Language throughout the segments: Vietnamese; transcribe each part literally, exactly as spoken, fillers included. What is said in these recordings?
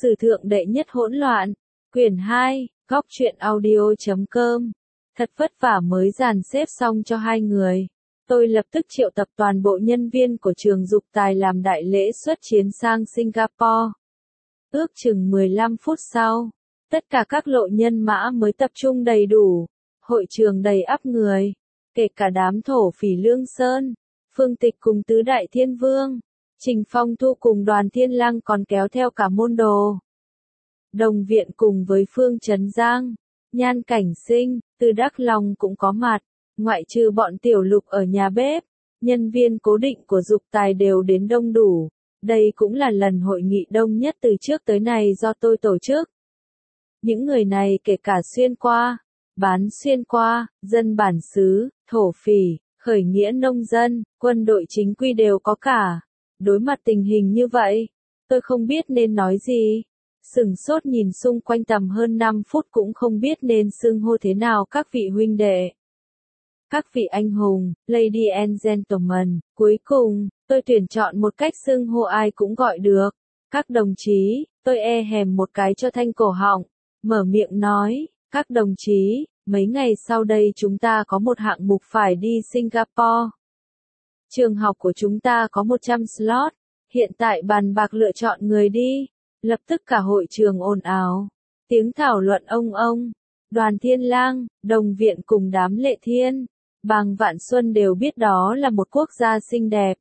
Sử thượng đệ nhất hỗn loạn, quyển hai, góc truyện audio chấm com. Thật vất vả mới dàn xếp xong cho hai người. Tôi lập tức triệu tập toàn bộ nhân viên của trường dục tài làm đại lễ xuất chiến sang Singapore. Ước chừng mười lăm phút sau, tất cả các lộ nhân mã mới tập trung đầy đủ. Hội trường đầy ắp người, kể cả đám thổ phỉ Lương Sơn, Phương Tịch cùng tứ đại thiên vương. Trình Phong Thu cùng Đoàn Thiên Lăng còn kéo theo cả môn đồ. Đồng Viện cùng với Phương Trấn Giang, Nhan Cảnh Sinh, từ Đắk Long cũng có mặt, ngoại trừ bọn Tiểu Lục ở nhà bếp, nhân viên cố định của dục tài đều đến đông đủ. Đây cũng là lần hội nghị đông nhất từ trước tới nay do tôi tổ chức. Những người này kể cả xuyên qua, bán xuyên qua, dân bản xứ, thổ phỉ, khởi nghĩa nông dân, quân đội chính quy đều có cả. Đối mặt tình hình như vậy, tôi không biết nên nói gì. Sửng sốt nhìn xung quanh tầm hơn năm phút cũng không biết nên xưng hô thế nào các vị huynh đệ. Các vị anh hùng, lady and gentlemen, cuối cùng, tôi tuyển chọn một cách xưng hô ai cũng gọi được. Các đồng chí, tôi e hèm một cái cho thanh cổ họng, mở miệng nói, các đồng chí, mấy ngày sau đây chúng ta có một hạng mục phải đi Singapore. Trường học của chúng ta có một trăm slot, hiện tại bàn bạc lựa chọn người đi. Lập tức cả hội trường ồn ào, tiếng thảo luận ông ông, Đoàn Thiên Lang, Đồng Viện cùng đám Lệ Thiên, Bàng Vạn Xuân đều biết đó là một quốc gia xinh đẹp.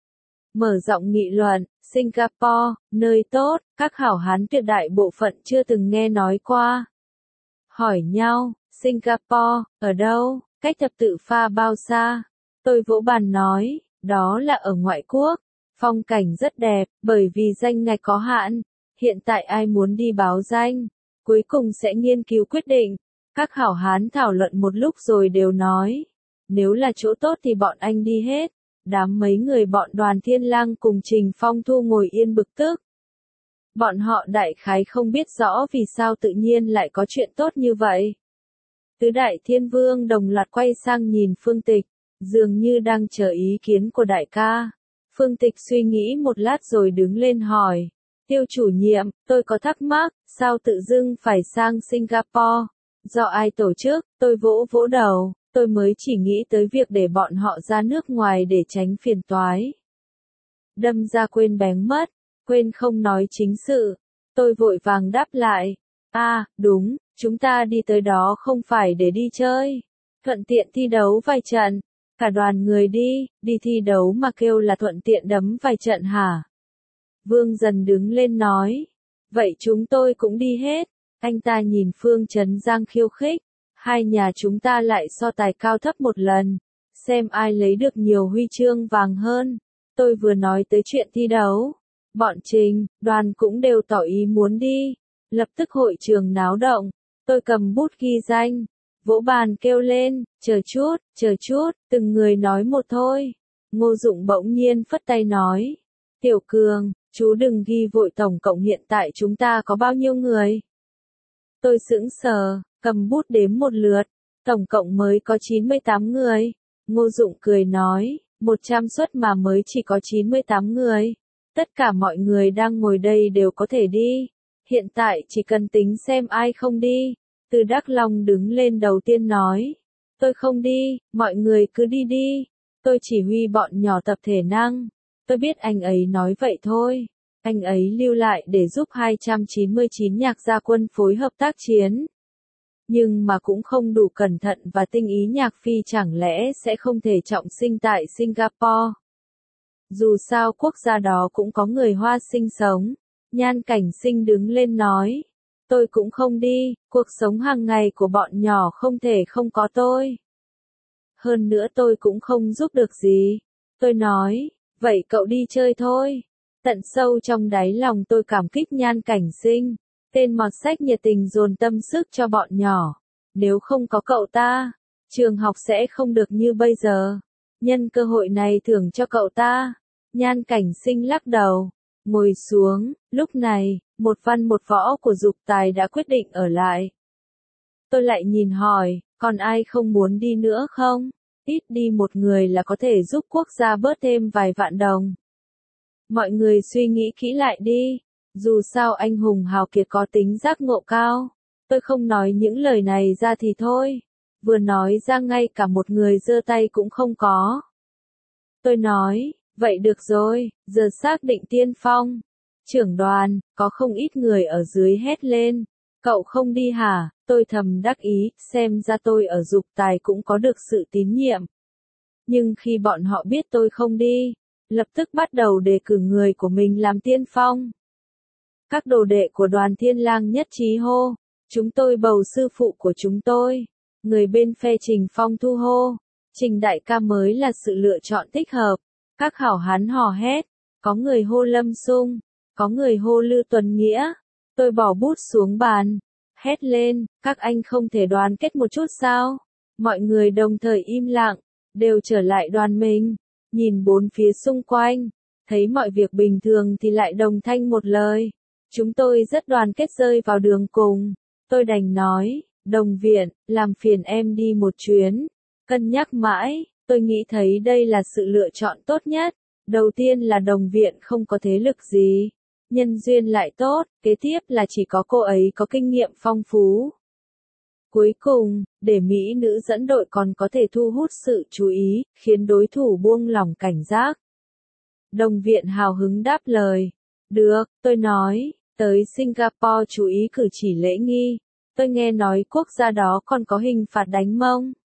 Mở rộng nghị luận, Singapore, nơi tốt, các hảo hán tuyệt đại bộ phận chưa từng nghe nói qua. Hỏi nhau, Singapore, ở đâu, cách thập tự pha bao xa? Tôi vỗ bàn nói, đó là ở ngoại quốc, phong cảnh rất đẹp, bởi vì danh ngạch có hạn. Hiện tại ai muốn đi báo danh, cuối cùng sẽ nghiên cứu quyết định. Các hảo hán thảo luận một lúc rồi đều nói, nếu là chỗ tốt thì bọn anh đi hết. Đám mấy người bọn Đoàn Thiên Lang cùng Trình Phong Thu ngồi yên bực tức. Bọn họ đại khái không biết rõ vì sao tự nhiên lại có chuyện tốt như vậy. Tứ đại thiên vương đồng loạt quay sang nhìn Phương Tịch, dường như đang chờ ý kiến của đại ca. Phương Tịch suy nghĩ một lát rồi đứng lên hỏi. Tiêu chủ nhiệm, tôi có thắc mắc, sao tự dưng phải sang Singapore? Do ai tổ chức? Tôi vỗ vỗ đầu, tôi mới chỉ nghĩ tới việc để bọn họ ra nước ngoài để tránh phiền toái. Đâm ra quên bén mất, quên không nói chính sự. Tôi vội vàng đáp lại. À, đúng, chúng ta đi tới đó không phải để đi chơi. Thuận tiện thi đấu vài trận. Cả đoàn người đi, đi thi đấu mà kêu là thuận tiện đấm vài trận hả? Vương Dần đứng lên nói. Vậy chúng tôi cũng đi hết. Anh ta nhìn Phương Trấn Giang khiêu khích. Hai nhà chúng ta lại so tài cao thấp một lần. Xem ai lấy được nhiều huy chương vàng hơn. Tôi vừa nói tới chuyện thi đấu. Bọn Trình, Đoàn cũng đều tỏ ý muốn đi. Lập tức hội trường náo động. Tôi cầm bút ghi danh. Vỗ bàn kêu lên, chờ chút, chờ chút, từng người nói một thôi. Ngô Dụng bỗng nhiên phất tay nói. Tiểu Cường, chú đừng ghi vội tổng cộng hiện tại chúng ta có bao nhiêu người. Tôi sững sờ, cầm bút đếm một lượt, tổng cộng mới có chín mươi tám người. Ngô Dụng cười nói, một trăm suất mà mới chỉ có chín mươi tám người. Tất cả mọi người đang ngồi đây đều có thể đi. Hiện tại chỉ cần tính xem ai không đi. Từ Đắk Long đứng lên đầu tiên nói. Tôi không đi, mọi người cứ đi đi. Tôi chỉ huy bọn nhỏ tập thể năng. Tôi biết anh ấy nói vậy thôi. Anh ấy lưu lại để giúp hai trăm chín mươi chín nhạc gia quân phối hợp tác chiến. Nhưng mà cũng không đủ cẩn thận và tinh ý nhạc phi chẳng lẽ sẽ không thể trọng sinh tại Singapore. Dù sao quốc gia đó cũng có người Hoa sinh sống. Nhan Cảnh Sinh đứng lên nói. Tôi cũng không đi, cuộc sống hàng ngày của bọn nhỏ không thể không có tôi. Hơn nữa tôi cũng không giúp được gì. Tôi nói, vậy cậu đi chơi thôi. Tận sâu trong đáy lòng tôi cảm kích Nhan Cảnh Sinh. Tên mọt sách nhiệt tình dồn tâm sức cho bọn nhỏ. Nếu không có cậu ta, trường học sẽ không được như bây giờ. Nhân cơ hội này thưởng cho cậu ta. Nhan Cảnh Sinh lắc đầu, ngồi xuống. Lúc này, một văn một võ của dục tài đã quyết định ở lại. Tôi lại nhìn hỏi, còn ai không muốn đi nữa không? Ít đi một người là có thể giúp quốc gia bớt thêm vài vạn đồng. Mọi người suy nghĩ kỹ lại đi. Dù sao anh hùng hào kiệt có tính giác ngộ cao. Tôi không nói những lời này ra thì thôi. Vừa nói ra ngay cả một người giơ tay cũng không có. Tôi nói, vậy được rồi, giờ xác định tiên phong. Trưởng đoàn, có không ít người ở dưới hét lên. Cậu không đi hả? Tôi thầm đắc ý, xem ra tôi ở dục tài cũng có được sự tín nhiệm. Nhưng khi bọn họ biết tôi không đi, lập tức bắt đầu đề cử người của mình làm tiên phong. Các đồ đệ của đoàn Thiên Lang nhất trí hô, chúng tôi bầu sư phụ của chúng tôi. Người bên phe Trình Phong thu hô, Trình đại ca mới là sự lựa chọn thích hợp. Các hảo hán hò hét, có người hô Lâm Sung, có người hô Lư Tuấn Nghĩa. Tôi bỏ bút xuống bàn, hét lên, các anh không thể đoàn kết một chút sao? Mọi người đồng thời im lặng, đều trở lại đoàn mình, nhìn bốn phía xung quanh, thấy mọi việc bình thường thì lại đồng thanh một lời. Chúng tôi rất đoàn kết rơi vào đường cùng, tôi đành nói, Đồng Viện, làm phiền em đi một chuyến. Cân nhắc mãi, tôi nghĩ thấy đây là sự lựa chọn tốt nhất. Đầu tiên là Đồng Viện không có thế lực gì, nhân duyên lại tốt, kế tiếp là chỉ có cô ấy có kinh nghiệm phong phú. Cuối cùng, để mỹ nữ dẫn đội còn có thể thu hút sự chú ý, khiến đối thủ buông lỏng cảnh giác. Đồng Viện hào hứng đáp lời. Được, tôi nói, tới Singapore chú ý cử chỉ lễ nghi. Tôi nghe nói quốc gia đó còn có hình phạt đánh mông.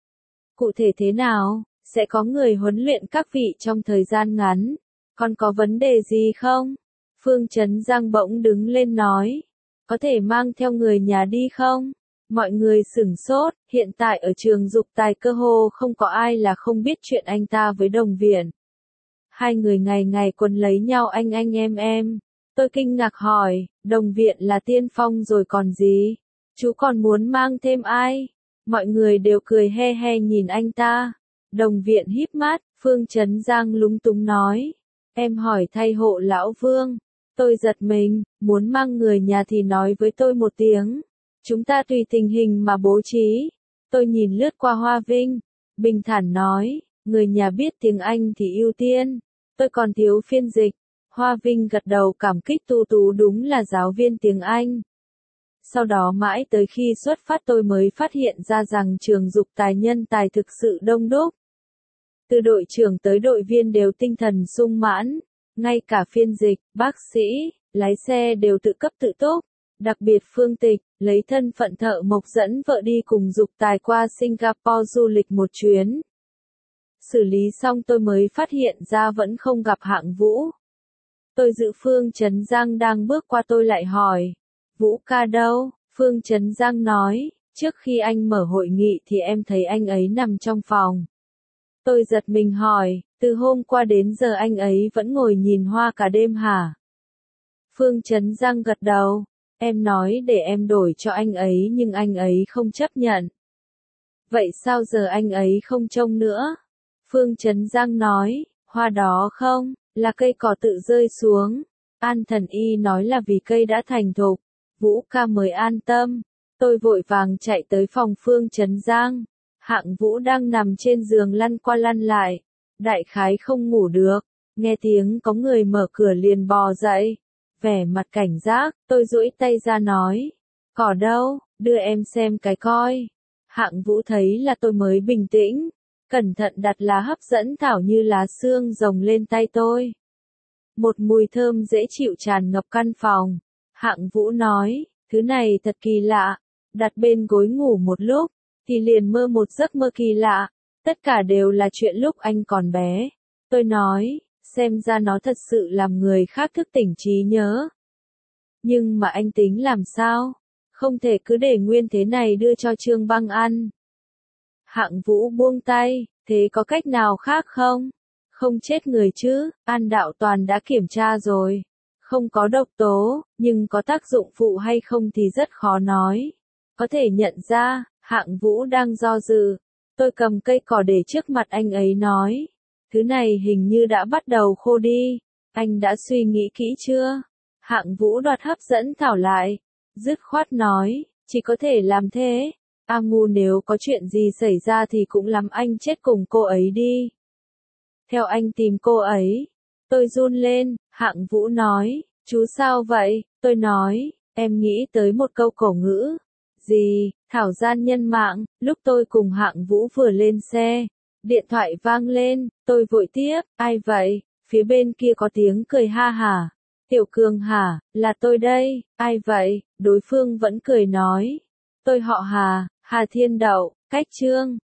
Cụ thể thế nào, sẽ có người huấn luyện các vị trong thời gian ngắn. Còn có vấn đề gì không? Phương Trấn Giang bỗng đứng lên nói. Có thể mang theo người nhà đi không? Mọi người sửng sốt, hiện tại ở trường dục tài cơ hồ không có ai là không biết chuyện anh ta với Đồng Viện. Hai người ngày ngày quấn lấy nhau anh anh em em. Tôi kinh ngạc hỏi, Đồng Viện là tiên phong rồi còn gì? Chú còn muốn mang thêm ai? Mọi người đều cười he he nhìn anh ta. Đồng Viện híp mắt, Phương Trấn Giang lúng túng nói. Em hỏi thay hộ lão Vương. Tôi giật mình, muốn mang người nhà thì nói với tôi một tiếng. Chúng ta tùy tình hình mà bố trí. Tôi nhìn lướt qua Hoa Vinh, bình thản nói, người nhà biết tiếng Anh thì ưu tiên. Tôi còn thiếu phiên dịch. Hoa Vinh gật đầu cảm kích Tu Tú đúng là giáo viên tiếng Anh. Sau đó mãi tới khi xuất phát tôi mới phát hiện ra rằng trường dục tài nhân tài thực sự đông đúc. Từ đội trưởng tới đội viên đều tinh thần sung mãn, ngay cả phiên dịch, bác sĩ, lái xe đều tự cấp tự túc. Đặc biệt Phương Tịch, lấy thân phận thợ mộc dẫn vợ đi cùng dục tài qua Singapore du lịch một chuyến. Xử lý xong tôi mới phát hiện ra vẫn không gặp Hạng Vũ. Tôi giữ Phương Trấn Giang đang bước qua tôi lại hỏi. Vũ ca đâu? Phương Trấn Giang nói, trước khi anh mở hội nghị thì em thấy anh ấy nằm trong phòng. Tôi giật mình hỏi, từ hôm qua đến giờ anh ấy vẫn ngồi nhìn hoa cả đêm hả? Phương Trấn Giang gật đầu, em nói để em đổi cho anh ấy nhưng anh ấy không chấp nhận. Vậy sao giờ anh ấy không trông nữa? Phương Trấn Giang nói, hoa đó không, là cây cỏ tự rơi xuống. An Thần Y nói là vì cây đã thành thục. Vũ ca mới an tâm. Tôi vội vàng chạy tới phòng Phương Trấn Giang. Hạng Vũ đang nằm trên giường lăn qua lăn lại. Đại khái không ngủ được. Nghe tiếng có người mở cửa liền bò dậy. Vẻ mặt cảnh giác, tôi duỗi tay ra nói. Cỏ đâu, đưa em xem cái coi. Hạng Vũ thấy là tôi mới bình tĩnh. Cẩn thận đặt lá hấp dẫn thảo như lá xương rồng lên tay tôi. Một mùi thơm dễ chịu tràn ngập căn phòng. Hạng Vũ nói, thứ này thật kỳ lạ. Đặt bên gối ngủ một lúc, thì liền mơ một giấc mơ kỳ lạ. Tất cả đều là chuyện lúc anh còn bé. Tôi nói, xem ra nó thật sự làm người khác thức tỉnh trí nhớ. Nhưng mà anh tính làm sao? Không thể cứ để nguyên thế này đưa cho Trương Băng ăn. Hạng Vũ buông tay, thế có cách nào khác không? Không chết người chứ, An Đạo Toàn đã kiểm tra rồi. Không có độc tố, nhưng có tác dụng phụ hay không thì rất khó nói. Có thể nhận ra, Hạng Vũ đang do dự. Tôi cầm cây cỏ để trước mặt anh ấy nói. Thứ này hình như đã bắt đầu khô đi. Anh đã suy nghĩ kỹ chưa? Hạng Vũ đoạt hấp dẫn thảo lại. Dứt khoát nói, chỉ có thể làm thế. A Ngu nếu có chuyện gì xảy ra thì cũng lắm anh chết cùng cô ấy đi. Theo anh tìm cô ấy. Tôi run lên, Hạng Vũ nói, Chú sao vậy? Tôi nói, em nghĩ tới một câu cổ ngữ. Gì? Thảo gian nhân mạng, lúc tôi cùng Hạng Vũ vừa lên xe. Điện thoại vang lên, tôi vội tiếp, ai vậy? Phía bên kia có tiếng cười ha hả. Tiểu Cường hả? Là tôi đây, ai vậy? Đối phương vẫn cười nói. Tôi họ Hà, Hà Thiên Đậu, cách Trương.